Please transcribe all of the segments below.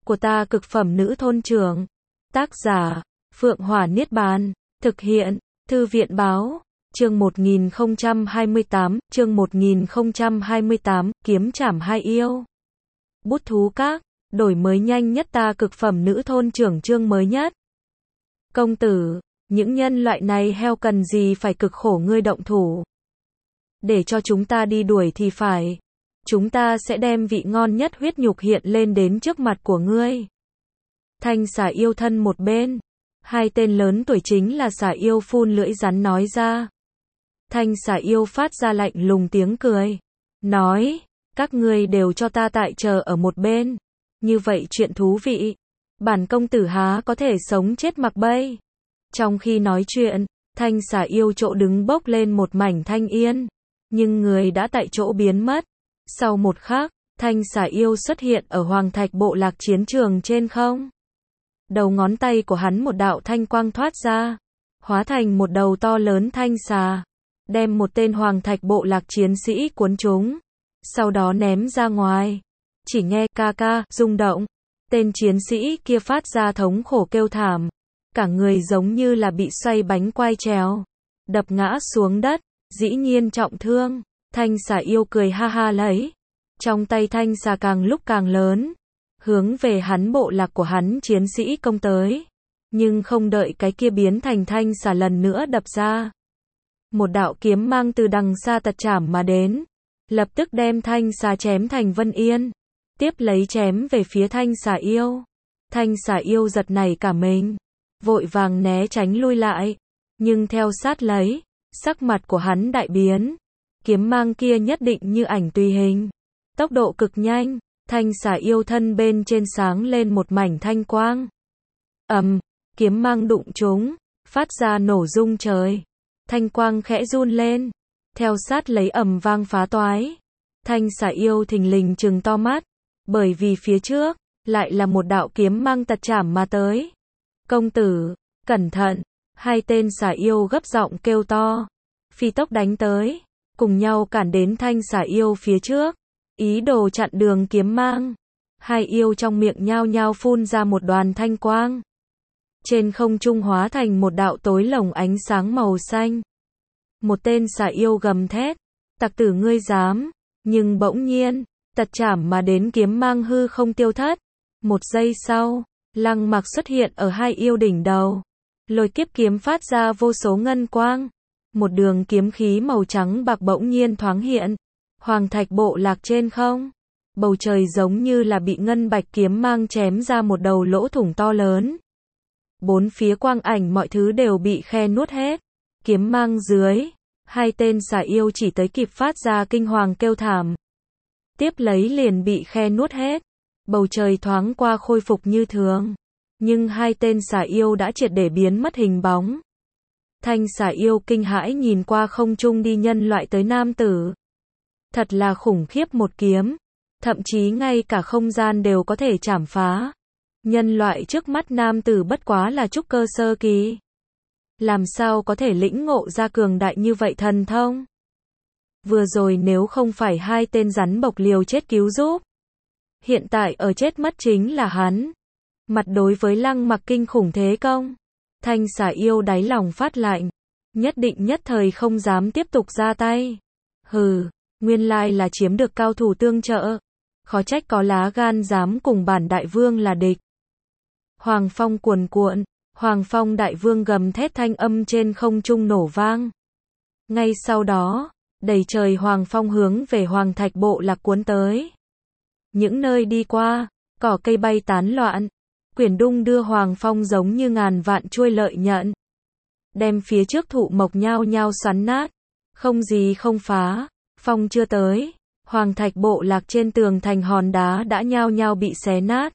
của ta cực phẩm nữ thôn trưởng. Tác giả, Phượng Hỏa Niết Bàn. Thực hiện, Thư viện báo. Chương 1028, kiếm trảm hai yêu. Bút thú các, đổi mới nhanh nhất ta cực phẩm nữ thôn trưởng chương mới nhất. Công tử, những nhân loại này heo cần gì phải cực khổ ngươi động thủ. Để cho chúng ta đi đuổi thì phải. Chúng ta sẽ đem vị ngon nhất huyết nhục hiện lên đến trước mặt của ngươi. Thanh xà yêu thân một bên. Hai tên lớn tuổi chính là xà yêu phun lưỡi rắn nói ra. Thanh xà yêu phát ra lạnh lùng tiếng cười. Nói, các ngươi đều cho ta tại chờ ở một bên. Như vậy chuyện thú vị. Bản công tử há có thể sống chết mặc bay. Trong khi nói chuyện, thanh xà yêu chỗ đứng bốc lên một mảnh thanh yên. Nhưng người đã tại chỗ biến mất. Sau một khắc, thanh xà yêu xuất hiện ở Hoàng Thạch bộ lạc chiến trường trên không. Đầu ngón tay của hắn một đạo thanh quang thoát ra, hóa thành một đầu to lớn thanh xà, đem một tên Hoàng Thạch bộ lạc chiến sĩ cuốn trúng, sau đó ném ra ngoài. Chỉ nghe ca ca rung động, tên chiến sĩ kia phát ra thống khổ kêu thảm, cả người giống như là bị xoay bánh quay trèo, đập ngã xuống đất, dĩ nhiên trọng thương. Thanh xà yêu cười ha ha lấy, trong tay thanh xà càng lúc càng lớn, hướng về hắn bộ lạc của hắn chiến sĩ công tới. Nhưng không đợi cái kia biến thành thanh xà lần nữa đập ra, một đạo kiếm mang từ đằng xa tật chảm mà đến, lập tức đem thanh xà chém thành vân yên, tiếp lấy chém về phía thanh xà yêu. Thanh xà yêu giật nảy cả mình, vội vàng né tránh lui lại, nhưng theo sát lấy, sắc mặt của hắn đại biến. Kiếm mang kia nhất định như ảnh tùy hình, tốc độ cực nhanh, thanh xà yêu thân bên trên sáng lên một mảnh thanh quang. Kiếm mang đụng trúng, phát ra nổ rung trời. Thanh quang khẽ run lên, theo sát lấy ầm vang phá toái. Thanh xà yêu thình lình trừng to mắt, bởi vì phía trước lại là một đạo kiếm mang tật chảm mà tới. Công tử, cẩn thận! Hai tên xà yêu gấp giọng kêu to, phi tốc đánh tới, cùng nhau cản đến thanh xà yêu phía trước, ý đồ chặn đường kiếm mang. Hai yêu trong miệng nhao nhao phun ra một đoàn thanh quang, trên không trung hóa thành một đạo tối lồng ánh sáng màu xanh. Một tên xà yêu gầm thét, tặc tử ngươi dám. Nhưng bỗng nhiên, tật chảm mà đến kiếm mang hư không tiêu thất. Một giây sau, Lăng Mặc xuất hiện ở hai yêu đỉnh đầu, lôi kiếp kiếm phát ra vô số ngân quang. Một đường kiếm khí màu trắng bạc bỗng nhiên thoáng hiện. Hoàng Thạch bộ lạc trên không, bầu trời giống như là bị ngân bạch kiếm mang chém ra một đầu lỗ thủng to lớn. Bốn phía quang ảnh mọi thứ đều bị khe nuốt hết. Kiếm mang dưới, hai tên xà yêu chỉ tới kịp phát ra kinh hoàng kêu thảm, tiếp lấy liền bị khe nuốt hết. Bầu trời thoáng qua khôi phục như thường, nhưng hai tên xà yêu đã triệt để biến mất hình bóng. Thanh xà yêu kinh hãi nhìn qua không trung đi nhân loại tới nam tử. Thật là khủng khiếp, một kiếm, thậm chí ngay cả không gian đều có thể chảm phá. Nhân loại trước mắt nam tử bất quá là trúc cơ sơ kỳ. Làm sao có thể lĩnh ngộ ra cường đại như vậy thần thông? Vừa rồi nếu không phải hai tên rắn bộc liều chết cứu giúp, hiện tại ở chết mất chính là hắn. Mặt đối với Lăng Mặc kinh khủng thế công, thanh xà yêu đáy lòng phát lạnh, nhất định nhất thời không dám tiếp tục ra tay. Hừ, nguyên lai là chiếm được cao thủ tương trợ, khó trách có lá gan dám cùng bản đại vương là địch. Hoàng phong cuồn cuộn, Hoàng phong đại vương gầm thét thanh âm trên không trung nổ vang. Ngay sau đó, đầy trời hoàng phong hướng về Hoàng Thạch bộ lạc cuốn tới. Những nơi đi qua, cỏ cây bay tán loạn, quyển đung đưa hoàng phong giống như ngàn vạn chuôi lợi nhận, đem phía trước thụ mộc nhao nhao xoắn nát, không gì không phá. Phong chưa tới, Hoàng Thạch bộ lạc trên tường thành hòn đá đã nhao nhao bị xé nát,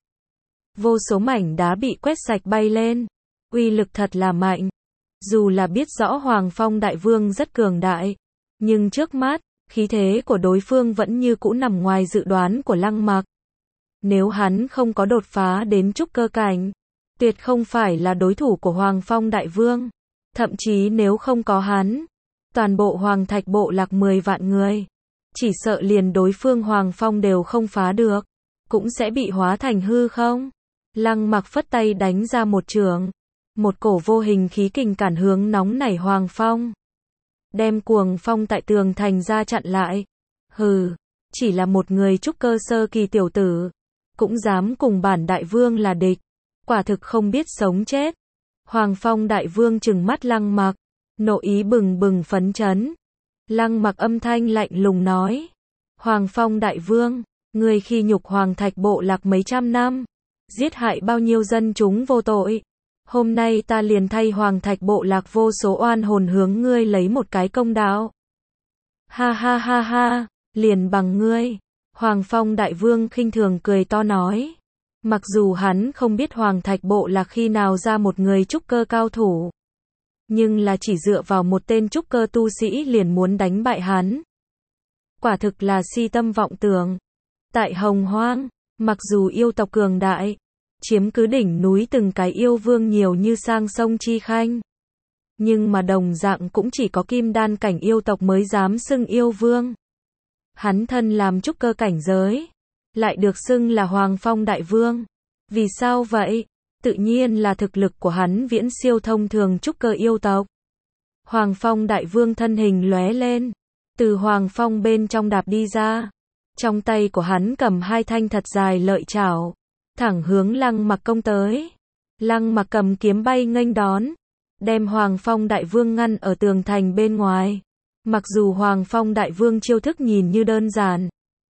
vô số mảnh đá bị quét sạch bay lên, uy lực thật là mạnh. Dù là biết rõ Hoàng Phong đại vương rất cường đại, nhưng trước mắt, khí thế của đối phương vẫn như cũ nằm ngoài dự đoán của Lăng Mặc. Nếu hắn không có đột phá đến trúc cơ cảnh, tuyệt không phải là đối thủ của Hoàng Phong đại vương. Thậm chí nếu không có hắn, toàn bộ Hoàng Thạch bộ lạc 10 vạn người, chỉ sợ liền đối phương Hoàng Phong đều không phá được, cũng sẽ bị hóa thành hư không. Lăng Mặc phất tay đánh ra một chưởng, một cổ vô hình khí kình cản hướng nóng nảy Hoàng Phong, đem Cuồng Phong tại tường thành ra chặn lại. Hừ, chỉ là một người trúc cơ sơ kỳ tiểu tử, cũng dám cùng bản đại vương là địch, quả thực không biết sống chết. Hoàng Phong đại vương trừng mắt Lăng Mặc, nội ý bừng bừng phấn chấn. Lăng Mặc âm thanh lạnh lùng nói: Hoàng Phong đại vương, ngươi khi nhục Hoàng Thạch bộ lạc mấy trăm năm, giết hại bao nhiêu dân chúng vô tội, hôm nay ta liền thay Hoàng Thạch bộ lạc vô số oan hồn hướng ngươi lấy một cái công đạo. Ha ha ha ha, liền bằng ngươi. Hoàng Phong đại vương khinh thường cười to nói. Mặc dù hắn không biết Hoàng Thạch bộ lạc khi nào ra một người trúc cơ cao thủ, nhưng là chỉ dựa vào một tên trúc cơ tu sĩ liền muốn đánh bại hắn, quả thực là si tâm vọng tưởng. Tại Hồng Hoang, mặc dù yêu tộc cường đại, chiếm cứ đỉnh núi từng cái yêu vương nhiều như sang sông Chi Khanh, nhưng mà đồng dạng cũng chỉ có kim đan cảnh yêu tộc mới dám xưng yêu vương. Hắn thân làm trúc cơ cảnh giới, lại được xưng là Hoàng Phong đại vương. Vì sao vậy? Tự nhiên là thực lực của hắn viễn siêu thông thường trúc cơ yêu tộc. Hoàng Phong đại vương thân hình lóe lên, từ Hoàng Phong bên trong đạp đi ra. Trong tay của hắn cầm hai thanh thật dài lợi chảo, thẳng hướng Lăng Mặc công tới. Lăng Mặc cầm kiếm bay nghênh đón, đem Hoàng Phong đại vương ngăn ở tường thành bên ngoài. Mặc dù Hoàng Phong đại vương chiêu thức nhìn như đơn giản,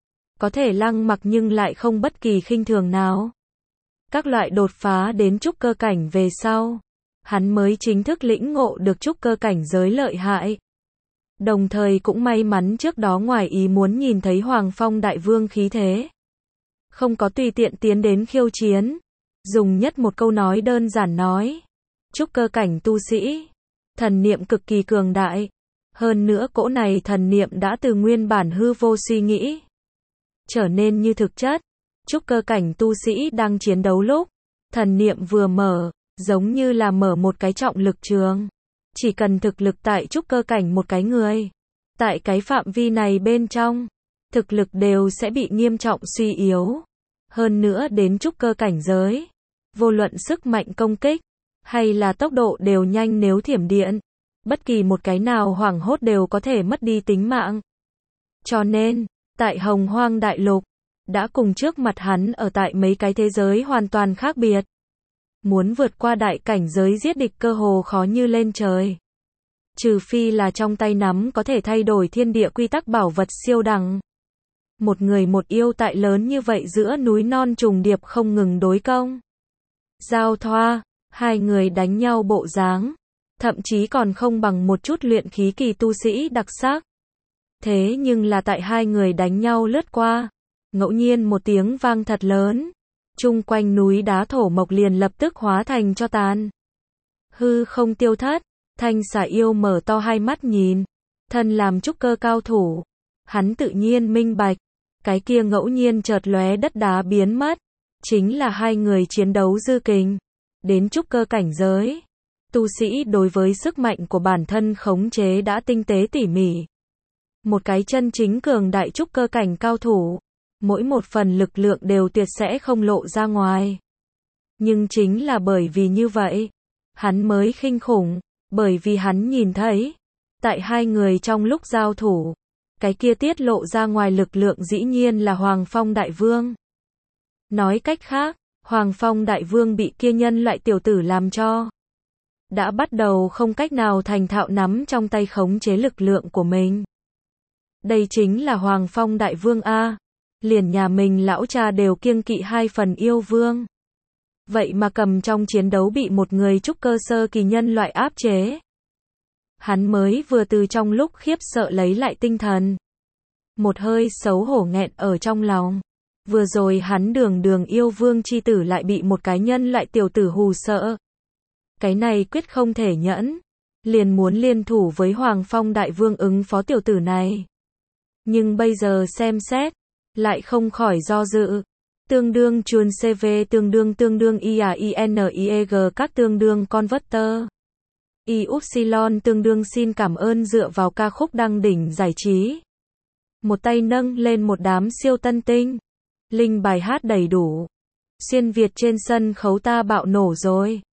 có thể Lăng Mặc nhưng lại không bất kỳ khinh thường nào. Các loại đột phá đến trúc cơ cảnh về sau, hắn mới chính thức lĩnh ngộ được trúc cơ cảnh giới lợi hại. Đồng thời cũng may mắn trước đó ngoài ý muốn nhìn thấy Hoàng Phong đại vương khí thế, không có tùy tiện tiến đến khiêu chiến. Dùng nhất một câu nói đơn giản nói, trúc cơ cảnh tu sĩ, thần niệm cực kỳ cường đại. Hơn nữa cỗ này thần niệm đã từ nguyên bản hư vô suy nghĩ, trở nên như thực chất. Trúc cơ cảnh tu sĩ đang chiến đấu lúc, thần niệm vừa mở, giống như là mở một cái trọng lực trường. Chỉ cần thực lực tại trúc cơ cảnh một cái người, tại cái phạm vi này bên trong, thực lực đều sẽ bị nghiêm trọng suy yếu. Hơn nữa đến trúc cơ cảnh giới, vô luận sức mạnh công kích, hay là tốc độ đều nhanh nếu thiểm điện. Bất kỳ một cái nào hoảng hốt đều có thể mất đi tính mạng. Cho nên, tại Hồng Hoang đại lục, đã cùng trước mặt hắn ở tại mấy cái thế giới hoàn toàn khác biệt. Muốn vượt qua đại cảnh giới giết địch cơ hồ khó như lên trời. Trừ phi là trong tay nắm có thể thay đổi thiên địa quy tắc bảo vật siêu đẳng. Một người một yêu tại lớn như vậy giữa núi non trùng điệp không ngừng đối công. Giao thoa, hai người đánh nhau bộ dáng, thậm chí còn không bằng một chút luyện khí kỳ tu sĩ đặc sắc. Thế nhưng là tại hai người đánh nhau lướt qua, ngẫu nhiên một tiếng vang thật lớn, chung quanh núi đá thổ mộc liền lập tức hóa thành tro tàn. Hư không tiêu thất, Thanh Xà yêu mở to hai mắt nhìn, thân làm trúc cơ cao thủ, hắn tự nhiên minh bạch, cái kia ngẫu nhiên chợt lóe đất đá biến mất, chính là hai người chiến đấu dư kình, đến trúc cơ cảnh giới. Tu sĩ đối với sức mạnh của bản thân khống chế đã tinh tế tỉ mỉ. Một cái chân chính cường đại trúc cơ cảnh cao thủ, mỗi một phần lực lượng đều tuyệt sẽ không lộ ra ngoài. Nhưng chính là bởi vì như vậy, hắn mới khinh khủng, bởi vì hắn nhìn thấy, tại hai người trong lúc giao thủ, cái kia tiết lộ ra ngoài lực lượng dĩ nhiên là Hoàng Phong đại vương. Nói cách khác, Hoàng Phong đại vương bị kia nhân loại tiểu tử làm cho đã bắt đầu không cách nào thành thạo nắm trong tay khống chế lực lượng của mình. Đây chính là Hoàng Phong đại vương a. Liền nhà mình lão cha đều kiêng kỵ hai phần yêu vương. Vậy mà cầm trong chiến đấu bị một người trúc cơ sơ kỳ nhân loại áp chế. Hắn mới vừa từ trong lúc khiếp sợ lấy lại tinh thần. Một hơi xấu hổ nghẹn ở trong lòng. Vừa rồi hắn đường yêu vương chi tử lại bị một cái nhân loại tiểu tử hù sợ. Cái này quyết không thể nhẫn. Liền muốn liên thủ với Hoàng Phong đại vương ứng phó tiểu tử này. Nhưng bây giờ xem xét, lại không khỏi do dự. Tương đương chuồn CV tương đương IAINIEG các tương đương converter. Y-upsilon tương đương xin cảm ơn dựa vào ca khúc đăng đỉnh giải trí. Một tay nâng lên một đám siêu tân tinh. Linh bài hát đầy đủ. Xuyên Việt trên sân khấu ta bạo nổ rồi.